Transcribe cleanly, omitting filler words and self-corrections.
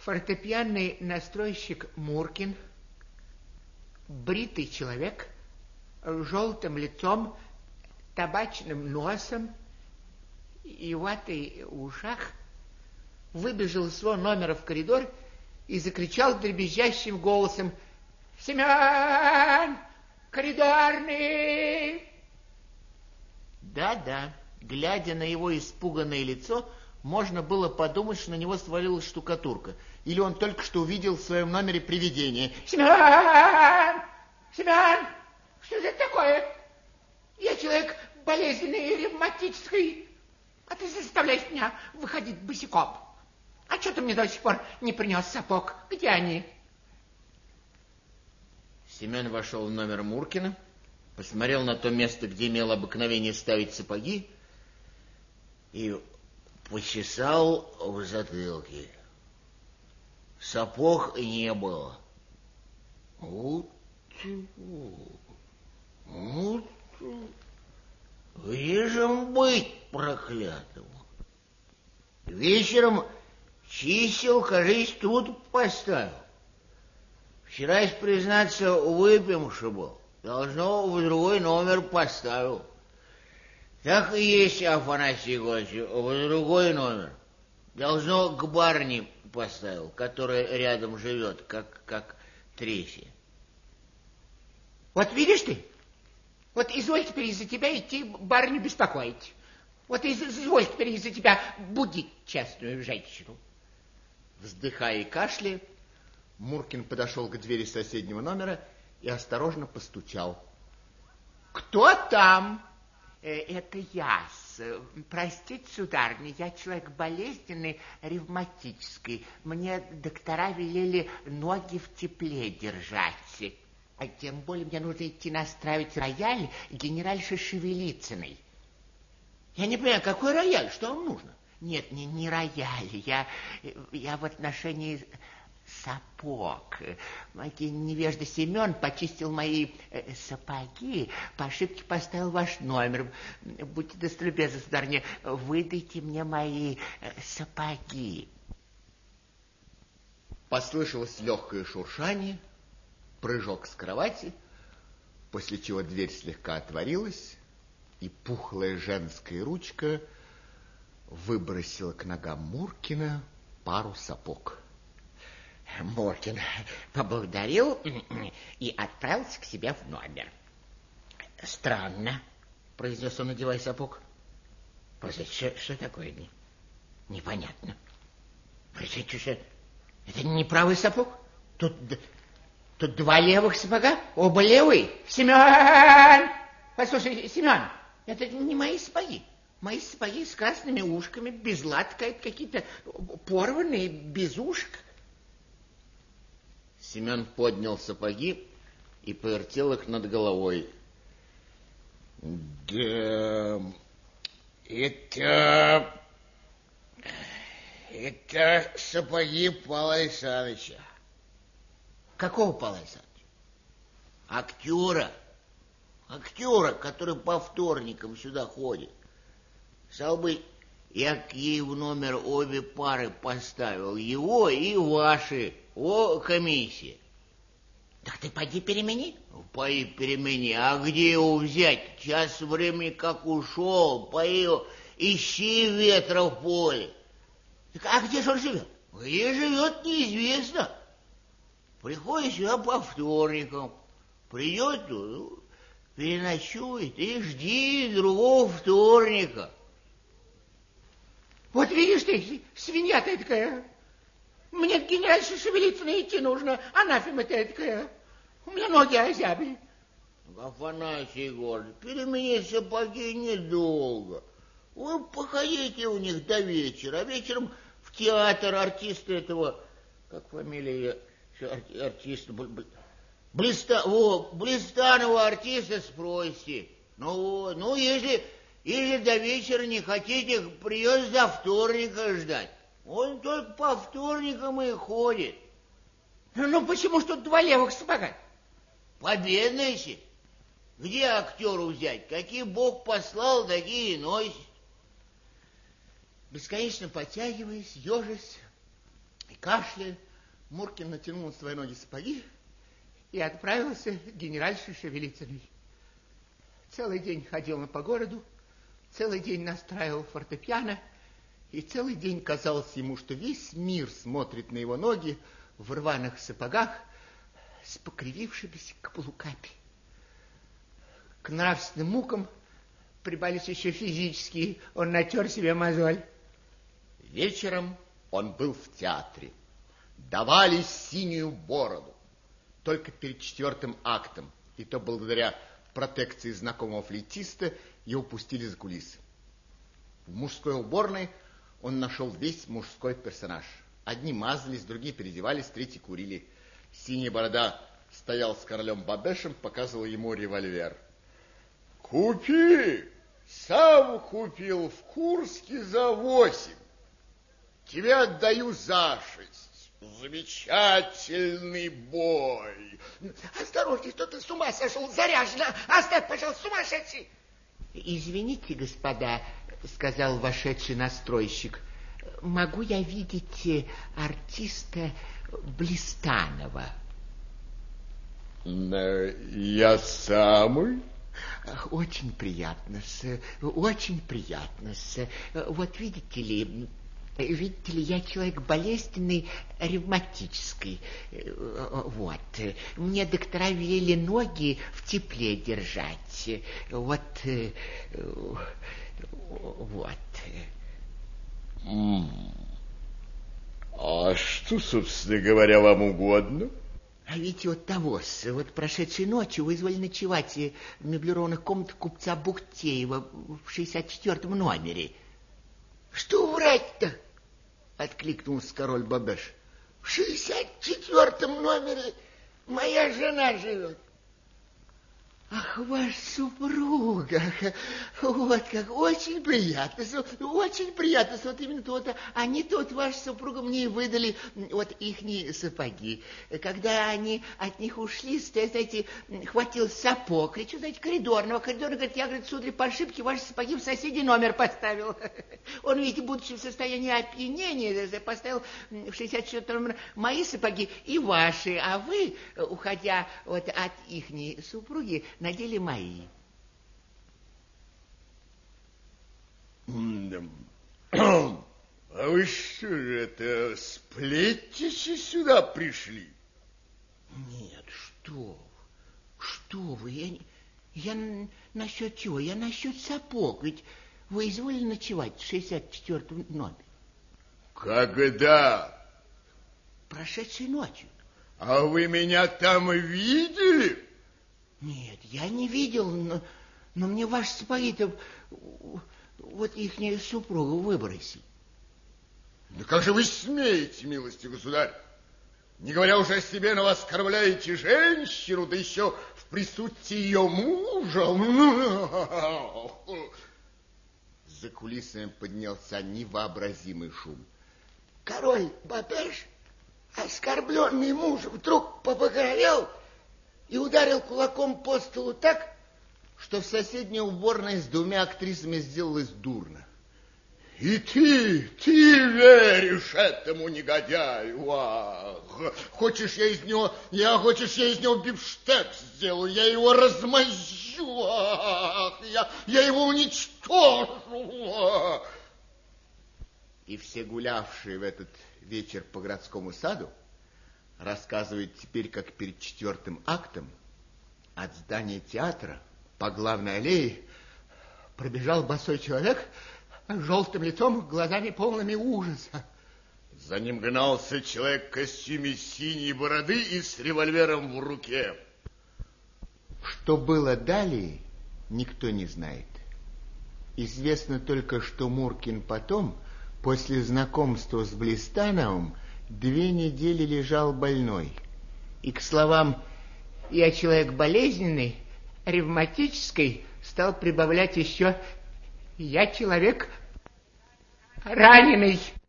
фортепианный настройщик Муркин, бритый человек, с желтым лицом, табачным носом и ватой в ушах, выбежал из своего номера в коридор и закричал дребезжащим голосом: «Семен! Коридорный!» Да-да, глядя на его испуганное лицо, можно было подумать, что на него свалилась штукатурка, или он только что увидел в своем номере привидение. «Семен! Семен! Что же это такое? Я человек болезненный, ревматический, а ты заставляешь меня выходить босиком. А что ты мне до сих пор не принес сапог? Где они?» Семен вошел в номер Муркина, посмотрел на то место, где имел обыкновение ставить сапоги, и почесал в затылке. Сапог не было. Вот чего? Вот где же быть проклятому? Вечером чисел, кажись, тут поставил. Вчера, если признаться, выпивший был. Должно, в другой номер поставил. Так и есть, Афанасий Егорович, в другой номер. Должно, к барыне поставил, которая рядом живет, как Тресия. Вот видишь ты? Вот изволь теперь из-за тебя идти барыню беспокоить. Вот изволь теперь из-за тебя будить частную женщину. Вздыхая и кашляя, Муркин подошел к двери соседнего номера и осторожно постучал. «Кто там?» «Это я. Простите, сударыня, я человек болезненный, ревматический. Мне доктора велели ноги в тепле держать. А тем более мне нужно идти настраивать рояль генеральши Шевелицыной». «Я не понимаю, какой рояль? Что вам нужно?» «Нет, не рояль. Я в отношении сапог. Невежда Семен почистил мои сапоги, по ошибке поставил ваш номер. Будьте достолюбезны, сударыня, выдайте мне мои сапоги». Послышалось легкое шуршание, прыжок с кровати, после чего дверь слегка отворилась, и пухлая женская ручка выбросила к ногам Муркина пару сапог. Муркин поблагодарил и отправился к себе в номер. «Странно», — произнес он, надевая сапог. «Что такое? Непонятно. Это не правый сапог? Тут два левых сапога, оба левые. Семен! Послушай, Семен, это не мои сапоги. Мои сапоги с красными ушками, без латка, какие-то порванные, без ушек». Семен поднял сапоги и повертел их над головой. «Да, это сапоги Павла Александровича». «Какого Павла Александровича?» Актера, который по вторникам сюда ходит. Стал быть, я к ей в номер обе пары поставил, его и ваши. О, комиссия. Так ты пойди перемени. Пойди перемени. А где его взять? Час времени как ушел. Пойди ищи ветра в поле. Так, а где же он живет? Где живет, неизвестно. Приходит сюда по вторникам. Придет, переночует и жди другого вторника. Вот видишь ты, свинья ты такая. Мне к генеральше Шевелицыной идти нужно, анафема ты такая. У меня ноги озябли. Афанасий Егорович, переменить сапоги недолго. Вы походите у них до вечера, а вечером в театр артиста этого, как фамилия артиста, Блистанова артиста спросите. Ну, если до вечера не хотите, придется до вторника ждать. Он только по вторникам и ходит. Ну, почему ж тут два левых сапога? Победнейся. Где актеру взять? Какие Бог послал, такие и носит. Бесконечно потягиваясь, ежась, И кашляя, Муркин натянул на свои ноги сапоги и отправился к генеральше Шевелицыной. Целый день ходил он по городу, целый день настраивал фортепиано, и целый день казалось ему, что весь мир смотрит на его ноги в рваных сапогах с покривившимися каблуками. К нравственным мукам прибавились еще физические, он натер себе мозоль. Вечером он был в театре. Давали синюю бороду. Только перед 4-м актом, и то благодаря протекции знакомого флейтиста, его пустили за кулисы. В мужской уборной он нашел весь мужской персонаж. Одни мазались, другие переодевались, третьи курили. Синяя борода стоял с королем Бабешем, показывал ему револьвер. «Купи! Сам купил в Курске за 8. Тебе отдаю за 6. Замечательный бой!» Осторожней, что ты с ума сошел, заряжено! Оставь, пожалуйста, сумасшедший! Извините, господа, сказал вошедший настройщик, могу я видеть артиста Блистанова? Я самый. Очень приятно, очень приятно. Вот видите ли, я человек болезненный, ревматический. Вот. Мне доктора велели ноги в тепле держать. Вот. А что, собственно говоря, вам угодно? А ведь вот вот прошедшей ночью вы изволили ночевать в меблированных комнатах купца Бухтеева в 64-м номере. Что врать-то? Откликнулся король Бабеш. В 64-м номере моя жена живет. Ах, ваша супруга, вот как, очень приятно, вот именно то-то, они тут, ваша супруга, мне и выдали вот ихние сапоги. Когда они от них ушли, знаете, хватил сапог, кричу, знаете, коридорного, говорит, я, говорит, сударь, по ошибке ваши сапоги в соседний номер поставил. Он, видите, будучи в состоянии опьянения, поставил в 64 номер мои сапоги и ваши, а вы, уходя вот от ихней супруги, надели мои. А вы что же это, сплетничать сюда пришли? Нет, что вы, я насчет чего? Я насчет сапог, ведь вы изволили ночевать в 64-м номере. Когда? Прошедшей ночью. А вы меня там видели? Нет, я не видел, но мне ваши сапоги-то вот ихняя супруга выбросили. Да как же вы смеете, милостивый государь? Не говоря уже о себе, но вы оскорбляете женщину, да еще в присутствии ее мужа. За кулисами поднялся невообразимый шум. Король Бабеш, оскорбленный муж, вдруг побагровел и ударил кулаком по столу так, что в соседней уборной с 2 актрисами сделалось дурно. И ты веришь этому негодяю? Ах, хочешь, я из него бифштекс сделаю, я его размозжу, ах, я его уничтожу. И все гулявшие в этот вечер по городскому саду рассказывает теперь, как перед 4-м актом от здания театра по главной аллее пробежал босой человек с желтым лицом, глазами полными ужаса. За ним гнался человек в костюме синей бороды и с револьвером в руке. Что было далее, никто не знает. Известно только, что Муркин потом, после знакомства с Блистановым, 2 недели лежал больной. И к словам «я человек болезненный, ревматический», стал прибавлять еще «я человек раненый».